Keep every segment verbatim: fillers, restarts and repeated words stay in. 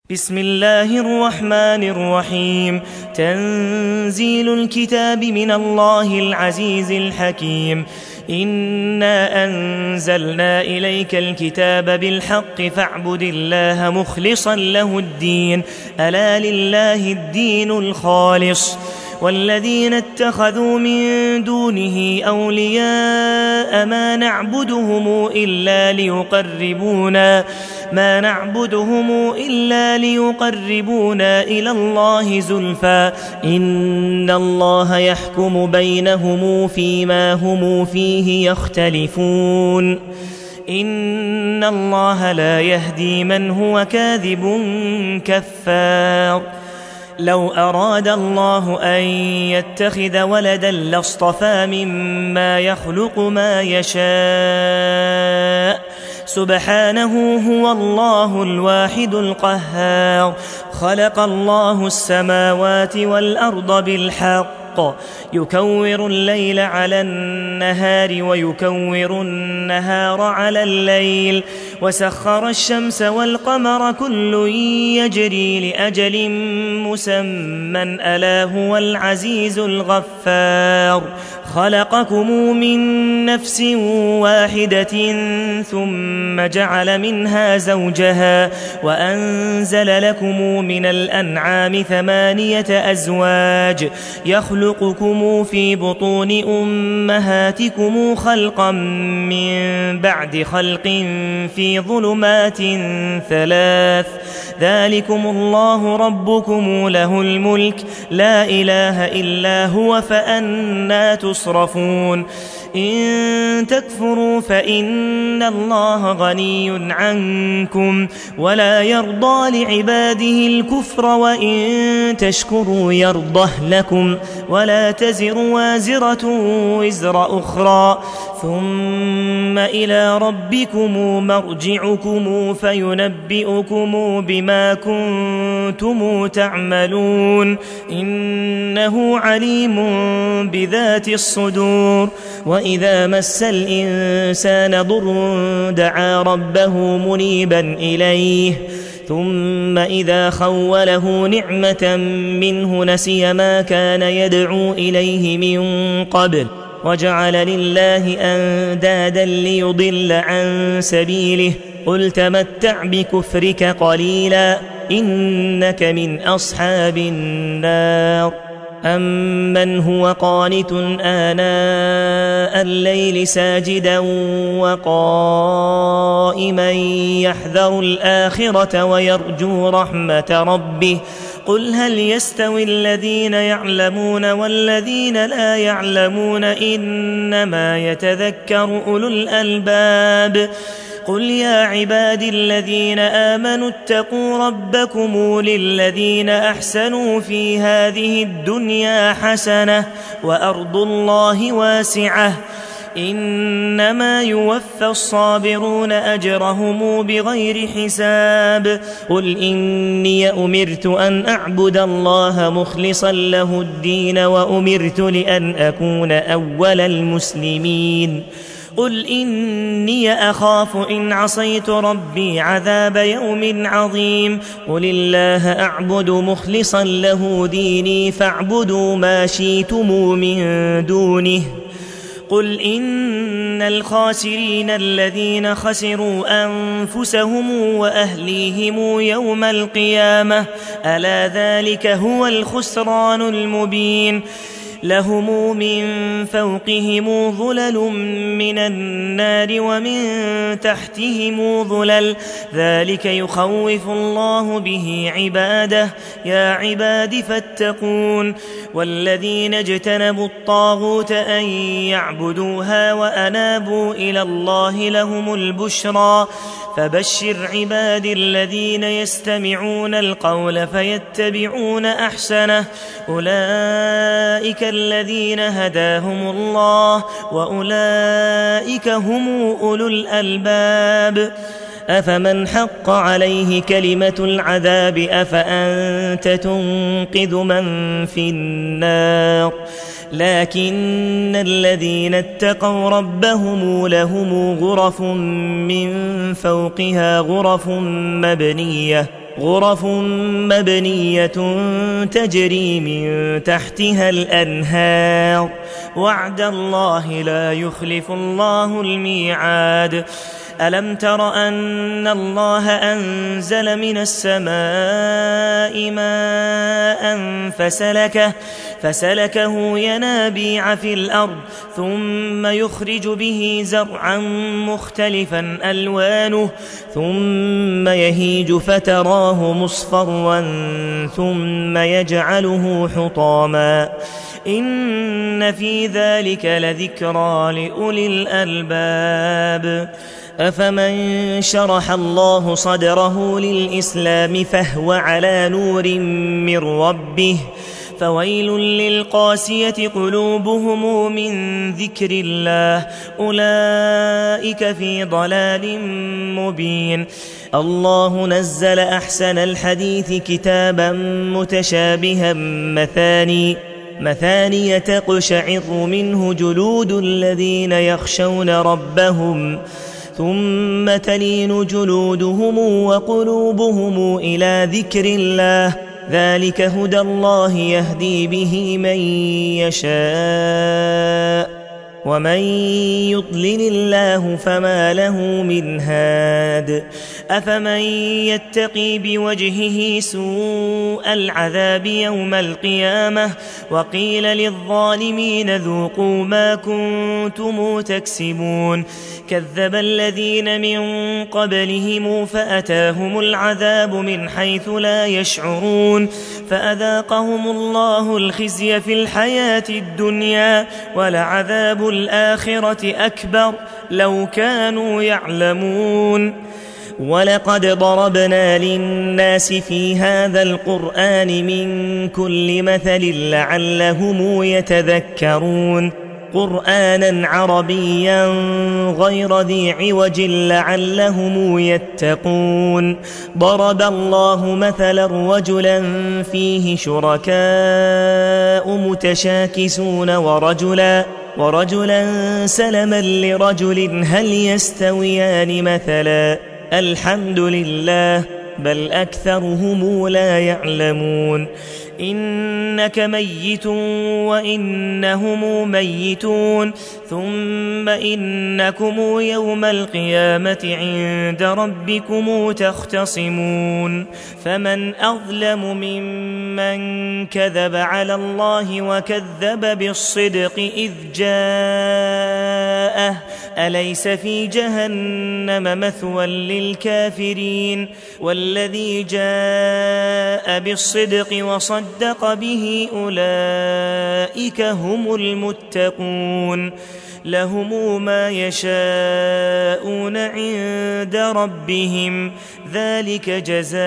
بسم الله الرحمن الرحيم. تنزيل الكتاب من الله العزيز الحكيم. إنا أنزلنا إليك الكتاب بالحق فاعبد الله مخلصا له الدين ألا لله الدين الخالص والذين اتخذوا من دونه أولياء ما نعبدهم إلا ليقربونا ما نعبدهم إلا ليقربونا إلى الله زلفى إن الله يحكم بينهم فيما هم فيه يختلفون إن الله لا يهدي من هو كاذب كفار. لو أراد الله أن يتخذ ولدا لاصطفى مما يخلق ما يشاء سبحانه هو الله الواحد القهار. خلق الله السماوات والأرض بالحق يكور الليل على النهار ويكور النهار على الليل وسخر الشمس والقمر كل يجري لأجل مسمى ألا هو العزيز الغفار. خلقكم من نفس واحدة ثم جعل منها زوجها وأنزل لكم من الأنعام ثمانية أزواج يخلقكم في بطون أمهاتكم خلقا من بعد خلق في ظلمات ثلاث ذلكم الله ربكم له الملك لا إله إلا هو فأنى تصرفون. إن تكفروا فإن الله غني عنكم ولا يرضى لعباده الكفر وإن تشكروا يرضه لكم ولا تزر وازرة وزر أخرى ثم إلى ربكم مرجعكم فينبئكم بما كنتم تعملون إنه عليم بذات الصدور. وإذا مس الإنسان ضر دعا ربه منيبا إليه ثم إذا خوله نعمة منه نسي ما كان يدعو إليه من قبل وجعل لله أندادا ليضل عن سبيله قل تمتع بكفرك قليلا إنك من أصحاب النار. أمن هو قانت آناء الليل ساجدا وقائما يحذر الآخرة ويرجو رحمة ربه قل هل يستوي الذين يعلمون والذين لا يعلمون إنما يتذكر أولو الألباب. قل يا عبادي الذين آمنوا اتقوا ربكم للذين أحسنوا في هذه الدنيا حسنة وأرض الله واسعة إنما يوفى الصابرون أجرهم بغير حساب. قل إني أمرت أن أعبد الله مخلصا له الدين وأمرت لأن أكون أول المسلمين. قل إني أخاف إن عصيت ربي عذاب يوم عظيم. قل الله أعبد مخلصا له ديني فاعبدوا ما شئتم من دونه. قل إن الخاسرين الذين خسروا أنفسهم وأهليهم يوم القيامة ألا ذلك هو الخسران المبين. لهم من فوقهم ظلل من النار ومن تحتهم ظلل ذلك يخوف الله به عباده يا عباد فاتقون. والذين اجتنبوا الطاغوت أن يعبدوها وأنابوا إلى الله لهم البشرى فبشر عباد الذين يستمعون القول فيتبعون أحسنه أولئك الذين هداهم الله وأولئك هم أولو الألباب. أفمن حق عليه كلمة العذاب أفأنت تنقذ من في النار. لكن الذين اتقوا ربهم لهم غرف من فوقها غرف مبنية غرف مبنية تجري من تحتها الأنهار وعد الله لا يخلف الله الميعاد ألم تر أن الله أنزل من السماء ماء فسلكه, فسلكه ينابيع في الأرض ثم يخرج به زرعا مختلفا ألوانه ثم يهيج فتراه مصفرا ثم يجعله حطاما إن في ذلك لذكرى لأولي الألباب أفمن شرح الله صدره للإسلام فهو على نور من ربه فويل للقاسية قلوبهم من ذكر الله أولئك في ضلال مبين الله نزل أحسن الحديث كتابا متشابها مثاني مثاني تقشعر منه جلود الذين يخشون ربهم ثم تلين جلودهم وقلوبهم إلى ذكر الله ذلك هدى الله يهدي به من يشاء ومن يضلل الله فما له من هاد أفمن يتقي بوجهه سوء العذاب يوم القيامة وقيل للظالمين ذوقوا ما كنتم تكسبون كذب الذين من قبلهم فأتاهم العذاب من حيث لا يشعرون فأذاقهم الله الخزي في الحياة الدنيا ولعذاب الآخرة أكبر لو كانوا يعلمون ولقد ضربنا للناس في هذا القرآن من كل مثل لعلهم يتذكرون قرآنا عربيا غير ذي عوج لعلهم يتقون ضرب الله مثلا رجلا فيه شركاء متشاكسون ورجلا ورجلا سلما لرجل هل يستويان مثلا الحمد لله بل أكثرهم لا يعلمون إنك ميت وإنهم ميتون ثم إنكم يوم القيامة عند ربكم تختصمون فمن أظلم ممن كذب على الله وكذب بالصدق إذ جاءه أليس في جهنم مثوى للكافرين والذي جاء بالصدق وصدق به أولئك هم المتقون لهم ما يشاءون عند ربهم ذلك جزاء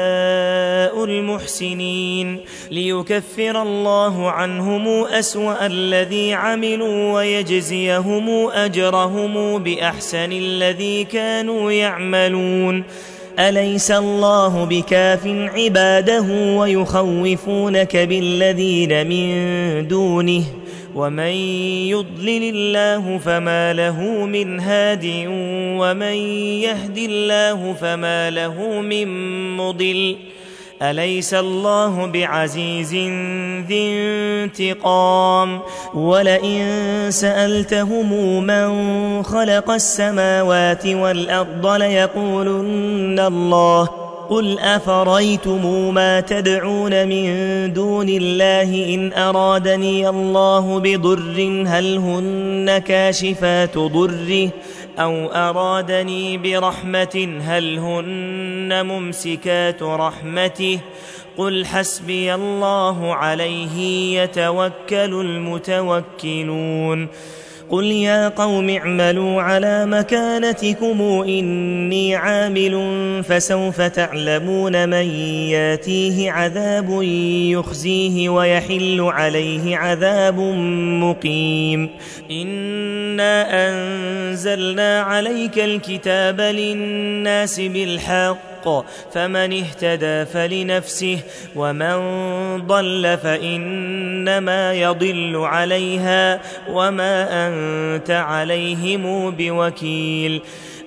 المحسنين ليكفر الله عنهم أسوأ الذي عملوا ويجزيهم أجرهم بأحسن الذي كانوا يعملون أليس الله بكاف عباده ويخوفونك بالذين من دونه ومن يضلل الله فما له من هاد ومن يهد الله فما له من مضل أليس الله بعزيز ذي انتقام ولئن سألتهم من خلق السماوات والأرض ليقولن الله قل أفريتم ما تدعون من دون الله إن أرادني الله بضر هل هن كاشفات ضره أو أرادني برحمة هل هن ممسكات رحمته قل حسبي الله عليه يتوكل المتوكلون قل يا قوم اعملوا على مكانتكم إني عامل فسوف تعلمون من ياتيه عذاب يخزيه ويحل عليه عذاب مقيم إنا أنزلنا عليك الكتاب للناس بالحق فمن اهتدى فلنفسه ومن ضل فإنما يضل عليها وما أنت عليهم بوكيل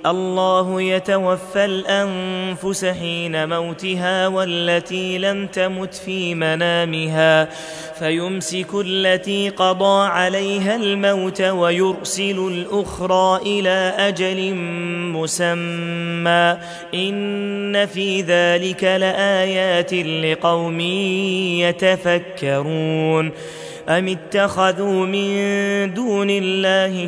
الله يتوفى الأنفس حين موتها والتي لم تمت في منامها فيمسك التي قضى عليها الموت ويرسل الأخرى إلى أجل مسمى إن في ذلك لآيات لقوم يتفكرون أم اتخذوا من دون الله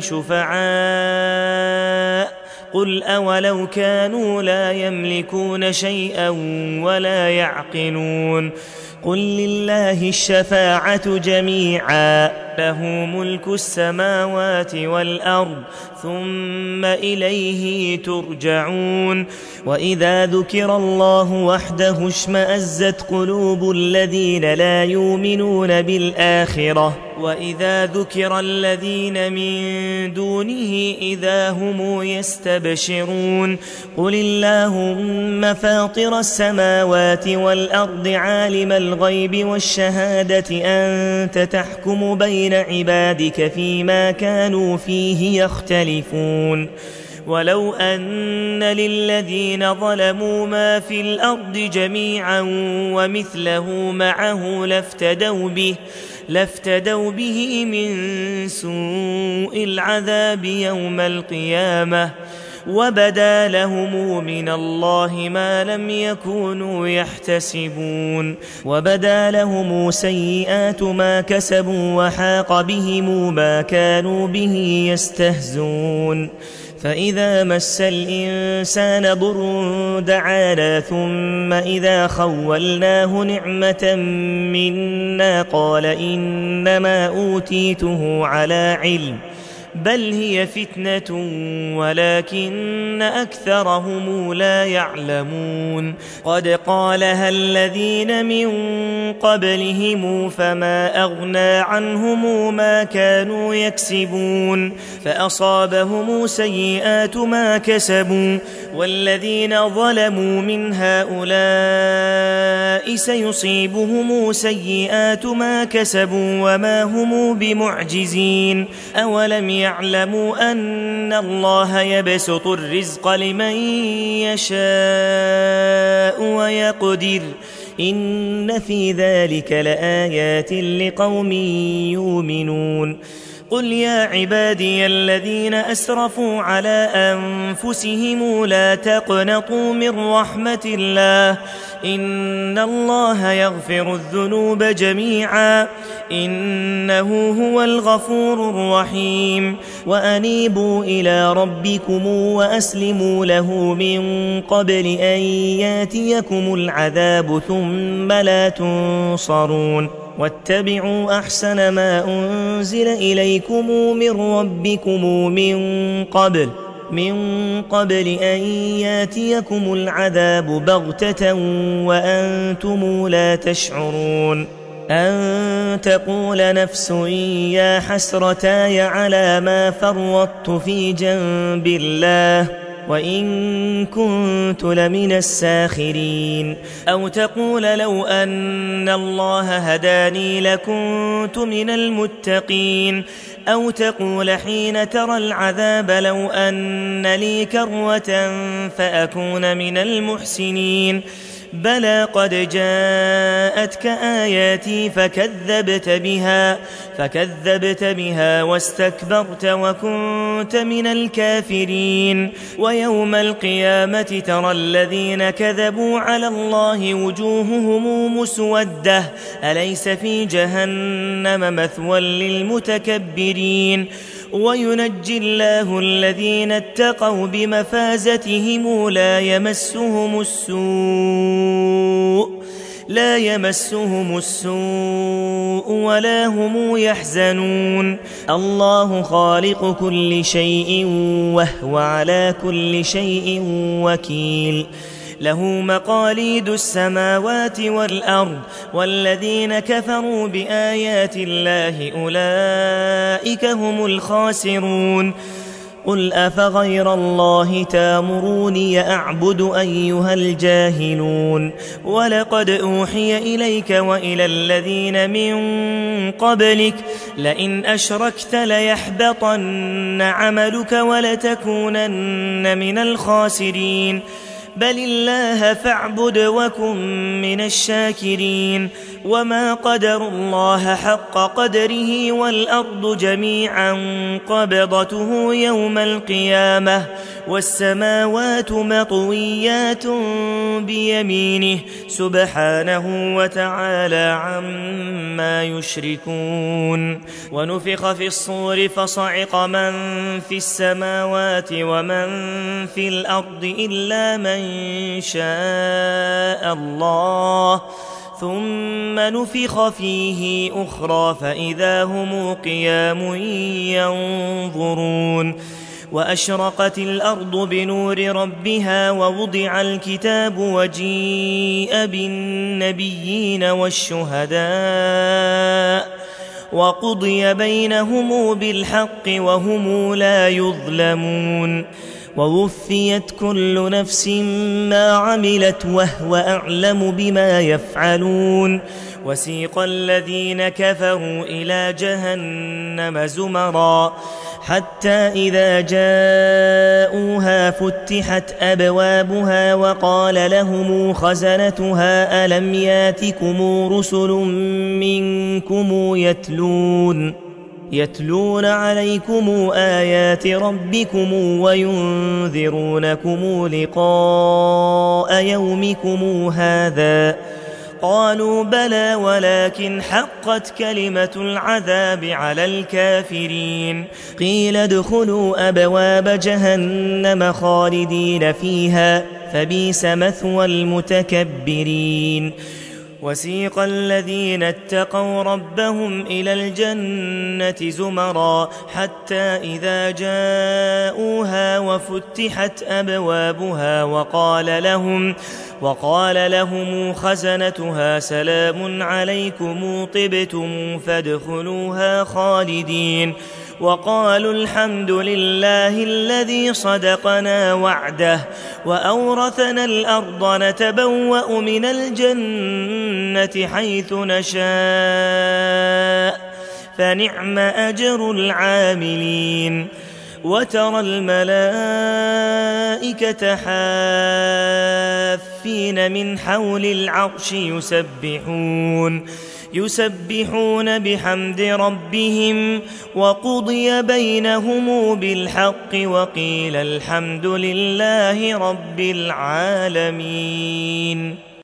شفعاء قل أولو كانوا لا يملكون شيئا ولا يعقلون قل لله الشفاعة جميعا له ملك السماوات والأرض ثم إليه ترجعون وإذا ذكر الله وحده اشمأزت قلوب الذين لا يؤمنون بالآخرة وإذا ذكر الذين من دونه إذا هم يستبشرون قل اللهم فاطر السماوات والأرض عالم الغيب والشهادة أنت تحكم بين عبادك فيما كانوا فيه يختلفون ولو أن للذين ظلموا ما في الأرض جميعا ومثله معه لافتدوا به لافتدوا به من سوء العذاب يوم القيامة وبدا لهم من الله ما لم يكونوا يحتسبون وبدا لهم سيئات ما كسبوا وحاق بهم ما كانوا به يستهزون فإذا مس الإنسان ضر دعانا ثم إذا خولناه نعمة منا قال إنما أوتيته على علم بل هي فتنة ولكن أكثرهم لا يعلمون قد قالها الذين من قبلهم فما أغنى عنهم ما كانوا يكسبون فأصابهم سيئات ما كسبوا والذين ظلموا من هؤلاء سيصيبهم سيئات ما كسبوا وما هم بمعجزين أولم يعلموا أن الله يبسط الرزق لمن يشاء ويقدر إن في ذلك لآيات لقوم يؤمنون قل يا عبادي الذين أسرفوا على أنفسهم لا تقنطوا من رحمة الله إن الله يغفر الذنوب جميعا إنه هو الغفور الرحيم وأنيبوا إلى ربكم وأسلموا له من قبل أن ياتيكم العذاب ثم لا تنصرون واتبعوا أحسن ما أنزل إليكم من ربكم من قبل من قبل أن ياتيكم العذاب بغتة وأنتم لا تشعرون أن تقول نفس يا حسرتاي على ما فرطت في جنب الله وإن كنت لمن الساخرين أو تقول لو أن الله هداني لكنت من المتقين أو تقول حين ترى العذاب لو أن لي كروة فأكون من المحسنين بلى قد جاءتك آياتي فكذبت بها فكذبت بها واستكبرت وكنت من الكافرين ويوم القيامة ترى الذين كذبوا على الله وجوههم مسودة أليس في جهنم مثوى للمتكبرين وينجي الله الذين اتقوا بمفازتهم لا يمسهم السوء لا يمسهم السوء ولا هم يحزنون الله خالق كل شيء وهو على كل شيء وكيل له مقاليد السماوات والأرض والذين كفروا بآيات الله أولئك هم الخاسرون قل أفغير الله تامروني أعبد أيها الجاهلون ولقد أوحي إليك وإلى الذين من قبلك لئن أشركت ليحبطن عملك ولتكونن من الخاسرين بل الله فاعبد وكن من الشاكرين وما قدروا الله حق قدره والأرض جميعا قبضته يوم القيامة والسماوات مطويات بيمينه سبحانه وتعالى عما يشركون ونفخ في الصور فصعق من في السماوات ومن في الأرض إلا من شاء الله ثم نفخ فيه أخرى فإذا هم قيام ينظرون وأشرقت الأرض بنور ربها ووضع الكتاب وجيء بالنبيين والشهداء وقضي بينهم بالحق وهم لا يظلمون ووفيت كل نفس ما عملت وهو أعلم بما يفعلون وسيق الذين كفروا إلى جهنم زمرا حتى إذا جاءوها فتحت أبوابها وقال لهم خزنتها ألم ياتكم رسل منكم يتلون يتلون عليكم آيات ربكم وينذرونكم لقاء يومكم هذا قالوا بلى ولكن حقت كلمة العذاب على الكافرين قيل ادخلوا أبواب جهنم خالدين فيها فبئس مثوى المتكبرين وسيق الذين اتقوا ربهم إلى الجنة زمرا حتى إذا جاءوها وفتحت أبوابها وقال لهم وقال لهم خزنتها سلام عليكم طبتم فادخلوها خالدين وقالوا الحمد لله الذي صدقنا وعده وأورثنا الأرض نتبوأ من الجنة حيث نشاء فنعم أجر العاملين وترى الملائكة حافين من حول العرش يسبحون يسبحون بحمد ربهم وقضي بينهم بالحق وقيل الحمد لله رب العالمين.